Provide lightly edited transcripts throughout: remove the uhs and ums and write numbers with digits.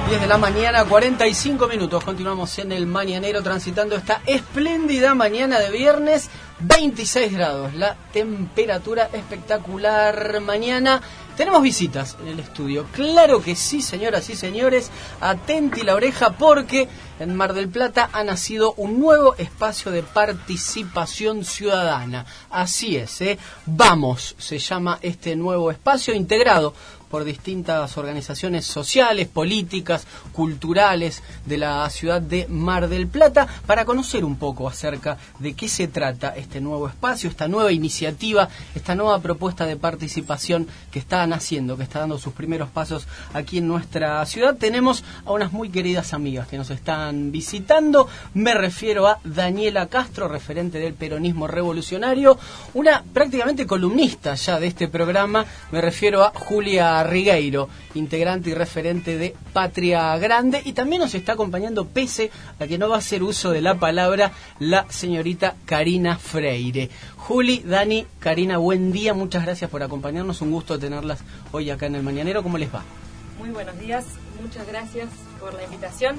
10 de la mañana, 45 minutos. Continuamos en el Mañanero transitando esta espléndida mañana de viernes. 26 grados, la temperatura espectacular mañana. Tenemos visitas en el estudio. Claro que sí, señoras y señores. Atenti la oreja porque en Mar del Plata ha nacido un nuevo espacio de participación ciudadana. Así es, Vamos, se llama este nuevo espacio, integrado por distintas organizaciones sociales, políticas, culturales de la ciudad de Mar del Plata, para conocer un poco acerca de qué se trata este nuevo espacio, esta nueva iniciativa, esta nueva propuesta de participación que está naciendo, que está dando sus primeros pasos aquí en nuestra ciudad. Tenemos a unas muy queridas amigas que nos están visitando. Me refiero a Daniela Castro, referente del peronismo revolucionario, una prácticamente columnista ya de este programa. Me refiero a Julia Rigueiro, integrante y referente de Patria Grande, y también nos está acompañando, pese a que no va a hacer uso de la palabra, la señorita Karina Freire. Juli, Dani, Karina, buen día, muchas gracias por acompañarnos, un gusto tenerlas hoy acá en el Mañanero. ¿Cómo les va? Muy buenos días, muchas gracias por la invitación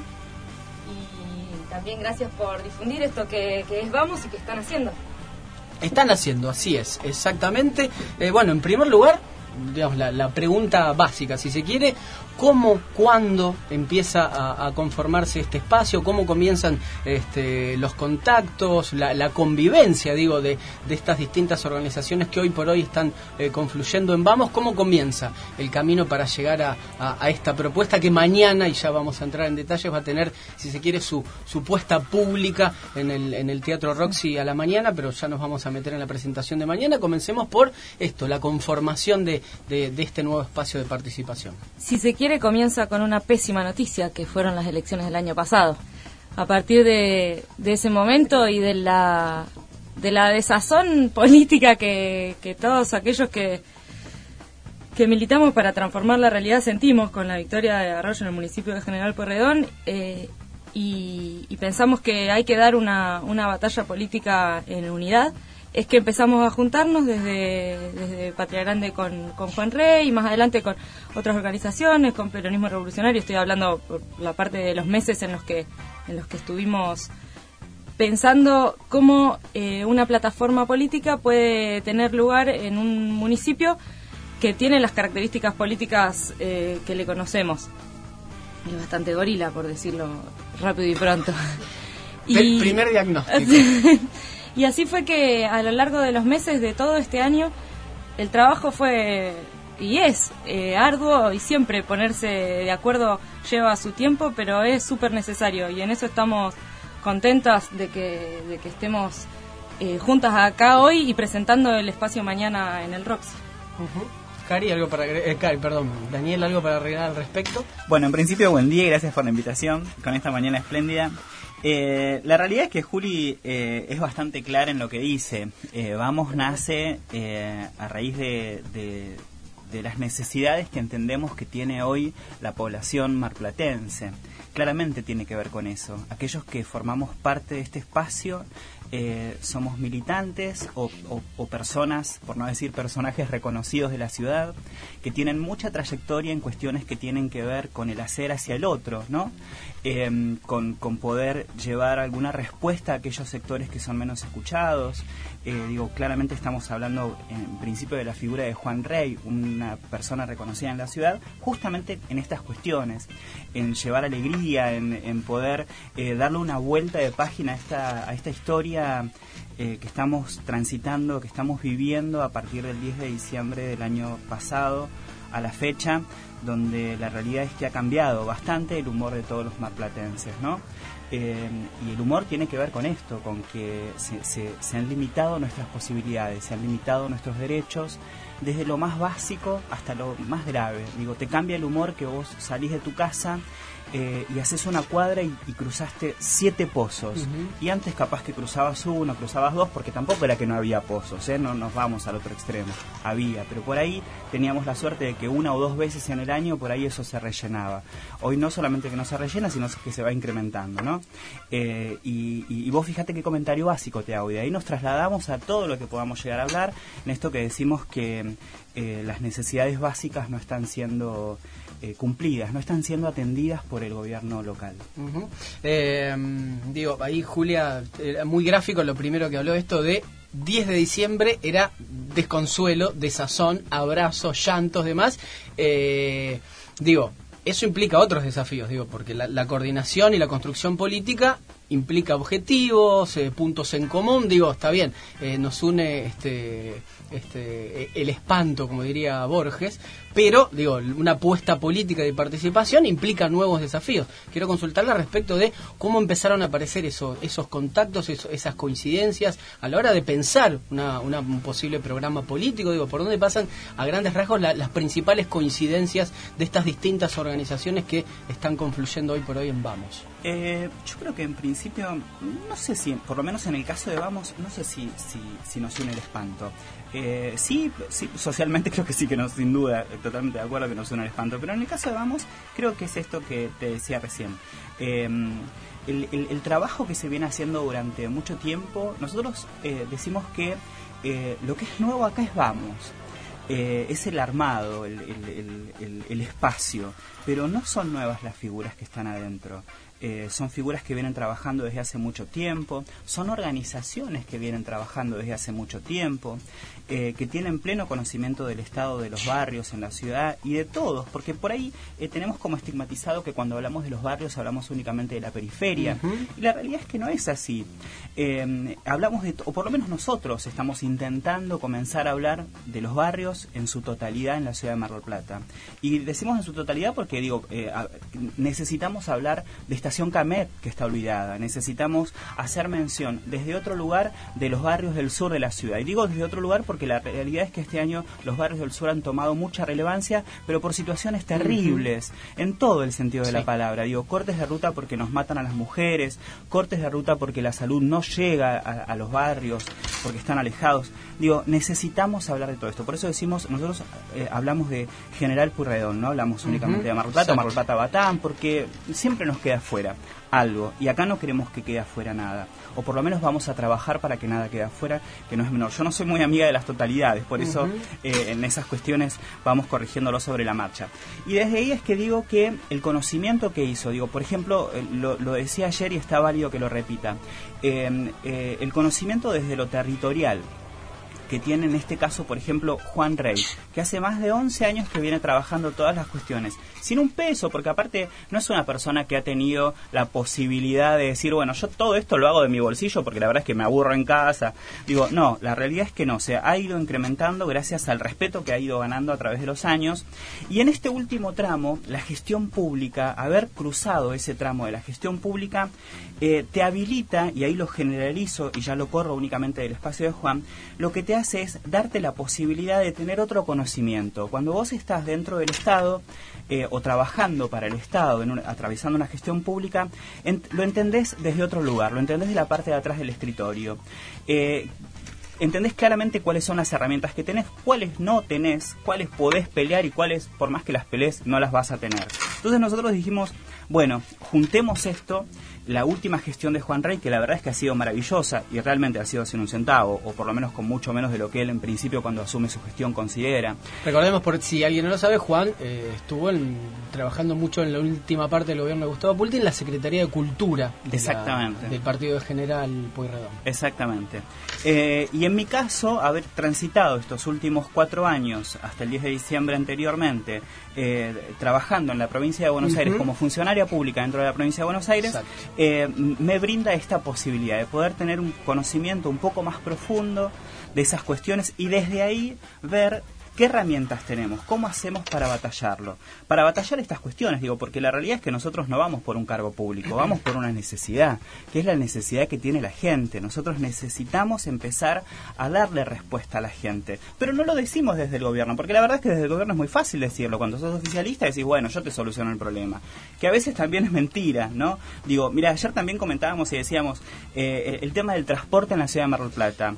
y también gracias por difundir esto que es Vamos y que están haciendo. Están haciendo, así es, exactamente. Bueno, en primer lugar, digamos, la pregunta básica, si se quiere, ¿cómo, cuándo empieza a conformarse este espacio? ¿Cómo comienzan los contactos, la convivencia, digo, de estas distintas organizaciones que hoy por hoy están confluyendo en Vamos? ¿Cómo comienza el camino para llegar a esta propuesta que mañana, y ya vamos a entrar en detalles, va a tener, si se quiere, su puesta pública en el Teatro Roxy a la mañana, pero ya nos vamos a meter en la presentación de mañana? Comencemos por esto, la conformación de este nuevo espacio de participación. Si se quiere, comienza con una pésima noticia, que fueron las elecciones del año pasado. A partir de ese momento y de la desazón política que todos aquellos que militamos para transformar la realidad sentimos con la victoria de Arroyo en el municipio de General Pueyrredón, y pensamos que hay que dar una batalla política en unidad, es que empezamos a juntarnos desde Patria Grande con Juan Rey, y más adelante con otras organizaciones, con Peronismo Revolucionario. Estoy hablando por la parte de los meses en los que estuvimos pensando cómo una plataforma política puede tener lugar en un municipio que tiene las características políticas que le conocemos. Es bastante gorila, por decirlo rápido y pronto. El primer diagnóstico. Y así fue que a lo largo de los meses de todo este año el trabajo fue y es arduo, y siempre ponerse de acuerdo lleva su tiempo, pero es súper necesario, y en eso estamos contentas de que estemos juntas acá hoy y presentando el espacio mañana en el Roxy. Cari, algo para Daniel, algo para agregar al respecto. Bueno, en principio, buen día y gracias por la invitación con esta mañana espléndida. La realidad es que Juli es bastante clara en lo que dice. Vamos nace a raíz de las necesidades que entendemos que tiene hoy la población marplatense. Claramente tiene que ver con eso. Aquellos que formamos parte de este espacio somos militantes o personas, por no decir personajes reconocidos de la ciudad, que tienen mucha trayectoria en cuestiones que tienen que ver con el hacer hacia el otro, ¿no? Con poder llevar alguna respuesta a aquellos sectores que son menos escuchados. Claramente estamos hablando en principio de la figura de Juan Rey, una persona reconocida en la ciudad, justamente en estas cuestiones, en llevar alegría, en poder darle una vuelta de página a esta historia que estamos transitando, que estamos viviendo a partir del 10 de diciembre del año pasado a la fecha, donde la realidad es que ha cambiado bastante el humor de todos los marplatenses, ¿no? Y el humor tiene que ver con esto, con que se han limitado nuestras posibilidades, se han limitado nuestros derechos, desde lo más básico hasta lo más grave. Te cambia el humor que vos salís de tu casa y haces una cuadra y cruzaste 7 pozos. Y antes capaz que cruzabas 1, cruzabas 2, porque tampoco era que no había pozos, no nos vamos al otro extremo. Había, pero por ahí teníamos la suerte de que 1 o 2 veces en el año por ahí eso se rellenaba. Hoy no solamente que no se rellena, sino que se va incrementando, ¿no? Y vos fíjate qué comentario básico te hago, y de ahí nos trasladamos a todo lo que podamos llegar a hablar, en esto que decimos que las necesidades básicas no están siendo cumplidas, no están siendo atendidas por el gobierno local. Uh-huh. Digo, ahí Julia, muy gráfico lo primero que habló, esto de 10 de diciembre era desconsuelo, desazón, abrazos, llantos, demás. Digo, eso implica otros desafíos, digo, porque la coordinación y la construcción política implica objetivos, puntos en común, digo, está bien, nos une el espanto, como diría Borges, pero, digo, una apuesta política de participación implica nuevos desafíos. Quiero consultarla respecto de cómo empezaron a aparecer esos contactos, esas coincidencias a la hora de pensar un posible programa político, digo, por dónde pasan a grandes rasgos las principales coincidencias de estas distintas organizaciones que están confluyendo hoy por hoy en Vamos. Yo creo que en principio, no sé si, por lo menos en el caso de Vamos, no sé si nos une el espanto. Sí, socialmente creo que sí, que no, sin duda, totalmente de acuerdo que nos une el espanto, pero en el caso de Vamos, creo que es esto que te decía recién. El trabajo que se viene haciendo durante mucho tiempo, nosotros decimos que lo que es nuevo acá es Vamos. Es el armado, el espacio, pero no son nuevas las figuras que están adentro. Son figuras que vienen trabajando desde hace mucho tiempo, son organizaciones que vienen trabajando desde hace mucho tiempo, que tienen pleno conocimiento del estado de los barrios en la ciudad y de todos, porque por ahí tenemos como estigmatizado que cuando hablamos de los barrios hablamos únicamente de la periferia, y la realidad es que no es así. Hablamos o por lo menos nosotros estamos intentando comenzar a hablar de los barrios en su totalidad en la ciudad de Mar del Plata, y decimos en su totalidad porque digo, necesitamos hablar de Estación Camet, que está olvidada, necesitamos hacer mención desde otro lugar de los barrios del sur de la ciudad, y digo desde otro lugar porque la realidad es que este año los barrios del sur han tomado mucha relevancia, pero por situaciones terribles, en todo el sentido de la palabra. Digo, cortes de ruta porque nos matan a las mujeres, cortes de ruta porque la salud no llega a los barrios, porque están alejados. Digo, necesitamos hablar de todo esto. Por eso decimos, nosotros hablamos de General Pueyrredón, no hablamos únicamente de Mar del Plata, Mar del Plata Batán, porque siempre nos queda fuera algo, y acá no queremos que quede afuera nada, o por lo menos vamos a trabajar para que nada quede afuera, que no es menor. Yo no soy muy amiga de las totalidades, por eso en esas cuestiones vamos corrigiéndolo sobre la marcha. Y desde ahí es que digo que el conocimiento que hizo, digo, por ejemplo, lo decía ayer y está válido que lo repita, el conocimiento desde lo territorial, que tiene en este caso, por ejemplo, Juan Rey, que hace más de 11 años que viene trabajando todas las cuestiones, sin un peso, porque aparte no es una persona que ha tenido la posibilidad de decir, bueno, yo todo esto lo hago de mi bolsillo porque la verdad es que me aburro en casa. Digo, no, la realidad es que no, se ha ido incrementando gracias al respeto que ha ido ganando a través de los años, y en este último tramo, la gestión pública, haber cruzado ese tramo de la gestión pública, te habilita, y ahí lo generalizo y ya lo corro únicamente del espacio de Juan, lo que te hace es darte la posibilidad de tener otro conocimiento. Cuando vos estás dentro del Estado o trabajando para el Estado, atravesando una gestión pública, lo entendés desde otro lugar, lo entendés de la parte de atrás del escritorio. Entendés claramente cuáles son las herramientas que tenés, cuáles no tenés, cuáles podés pelear y cuáles, por más que las pelees, no las vas a tener. Entonces nosotros dijimos, bueno, juntemos esto. La última gestión de Juan Rey, que la verdad es que ha sido maravillosa y realmente ha sido sin un centavo, o por lo menos con mucho menos de lo que él en principio cuando asume su gestión considera. Recordemos, por si alguien no lo sabe, Juan estuvo trabajando mucho en la última parte del gobierno de Gustavo Pulti en la Secretaría de Cultura del partido de General Pueyrredón. Exactamente. Y en mi caso, haber transitado estos últimos 4 años, hasta el 10 de diciembre anteriormente, trabajando en la provincia de Buenos Aires como funcionaria pública dentro de la provincia de Buenos Aires, me brinda esta posibilidad de poder tener un conocimiento un poco más profundo de esas cuestiones y desde ahí ver qué herramientas tenemos, cómo hacemos para batallarlo, para batallar estas cuestiones, digo, porque la realidad es que nosotros no vamos por un cargo público, vamos por una necesidad, que es la necesidad que tiene la gente. Nosotros necesitamos empezar a darle respuesta a la gente, pero no lo decimos desde el gobierno, porque la verdad es que desde el gobierno es muy fácil decirlo. Cuando sos oficialista decís, bueno, yo te soluciono el problema, que a veces también es mentira, ¿no? Digo, mira, ayer también comentábamos y decíamos el tema del transporte en la ciudad de Mar del Plata.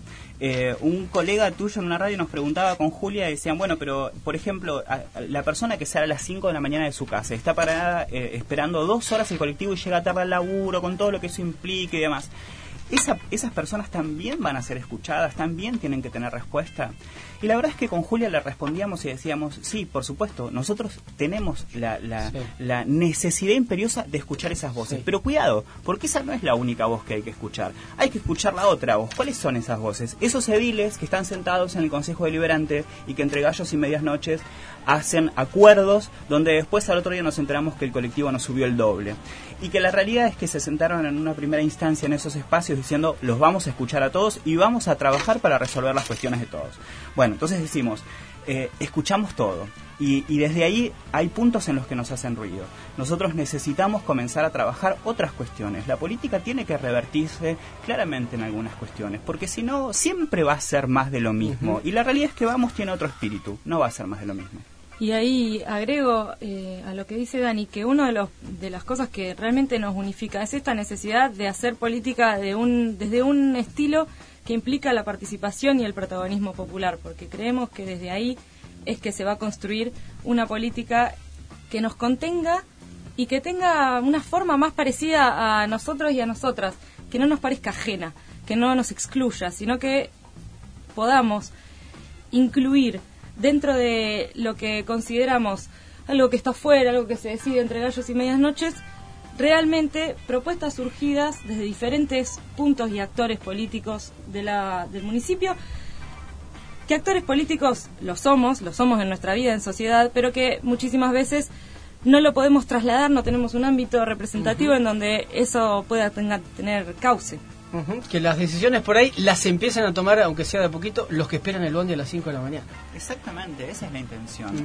Un colega tuyo en una radio nos preguntaba con Julia y decían, bueno, pero por ejemplo, la persona que sale a las 5 de la mañana de su casa está parada esperando 2 horas el colectivo y llega tarde al laburo con todo lo que eso implica y demás. esas personas también van a ser escuchadas, también tienen que tener respuesta. Y la verdad es que con Julia le respondíamos y decíamos, sí, por supuesto, nosotros tenemos la necesidad imperiosa de escuchar esas voces. Sí. Pero cuidado, porque esa no es la única voz que hay que escuchar. Hay que escuchar la otra voz. ¿Cuáles son esas voces? Esos ediles que están sentados en el Consejo Deliberante y que entre gallos y medias noches hacen acuerdos donde después al otro día nos enteramos que el colectivo nos subió el doble. Y que la realidad es que se sentaron en una primera instancia en esos espacios diciendo, los vamos a escuchar a todos y vamos a trabajar para resolver las cuestiones de todos. Bueno, entonces decimos, escuchamos todo. Y desde ahí hay puntos en los que nos hacen ruido. Nosotros necesitamos comenzar a trabajar otras cuestiones. La política tiene que revertirse claramente en algunas cuestiones, porque si no, siempre va a ser más de lo mismo. Uh-huh. Y la realidad es que Vamos tiene otro espíritu, no va a ser más de lo mismo. Y ahí agrego a lo que dice Dani, que una de las cosas que realmente nos unifica es esta necesidad de hacer política desde un estilo que implica la participación y el protagonismo popular, porque creemos que desde ahí es que se va a construir una política que nos contenga y que tenga una forma más parecida a nosotros y a nosotras, que no nos parezca ajena, que no nos excluya, sino que podamos incluir dentro de lo que consideramos algo que está afuera, algo que se decide entre gallos y medias noches, realmente propuestas surgidas desde diferentes puntos y actores políticos del municipio, que actores políticos lo somos en nuestra vida en sociedad, pero que muchísimas veces no lo podemos trasladar, no tenemos un ámbito representativo en donde eso pueda tener cauce. Que las decisiones por ahí las empiezan a tomar, aunque sea de poquito, los que esperan el bondi a las 5 de la mañana. Exactamente, esa es la intención.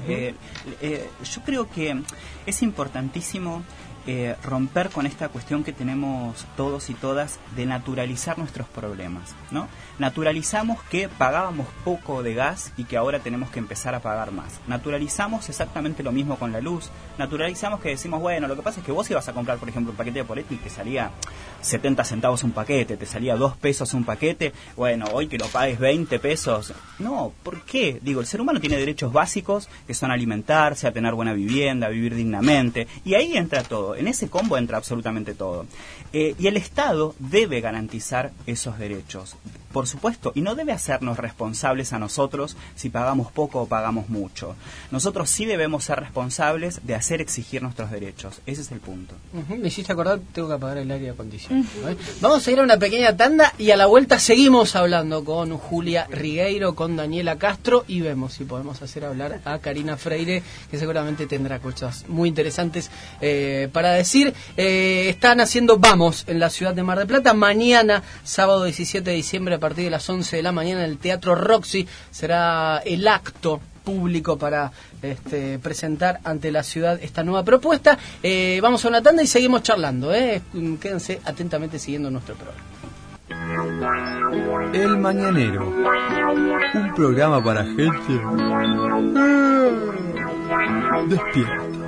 Yo creo que es importantísimo romper con esta cuestión que tenemos todos y todas de naturalizar nuestros problemas, ¿no? Naturalizamos que pagábamos poco de gas y que ahora tenemos que empezar a pagar más. Naturalizamos exactamente lo mismo con la luz. Naturalizamos que decimos, bueno, lo que pasa es que vos ibas a comprar, por ejemplo, un paquete de polenta y te salía 70 centavos un paquete, te salía 2 pesos un paquete, bueno, hoy que lo pagues 20 pesos. No, ¿por qué? Digo, el ser humano tiene derechos básicos que son alimentarse, a tener buena vivienda, a vivir dignamente, y ahí entra todo. En ese combo entra absolutamente todo. Y el Estado debe garantizar esos derechos, por supuesto, y no debe hacernos responsables a nosotros si pagamos poco o pagamos mucho. Nosotros sí debemos ser responsables de hacer exigir nuestros derechos. Ese es el punto. Me hiciste acordar, tengo que apagar el aire acondicionado. Vamos a ir a una pequeña tanda y a la vuelta seguimos hablando con Julia Rigueiro, con Daniela Castro, y vemos si podemos hacer hablar a Karina Freire, que seguramente tendrá cosas muy interesantes para decir. Están haciendo Vamos en la ciudad de Mar del Plata. Mañana, sábado 17 de diciembre, a partir de las 11 de la mañana, en el Teatro Roxy será el acto público para presentar ante la ciudad esta nueva propuesta. Vamos a una tanda y seguimos charlando. Quédense atentamente siguiendo nuestro programa. El Mañanero, un programa para gente despierta.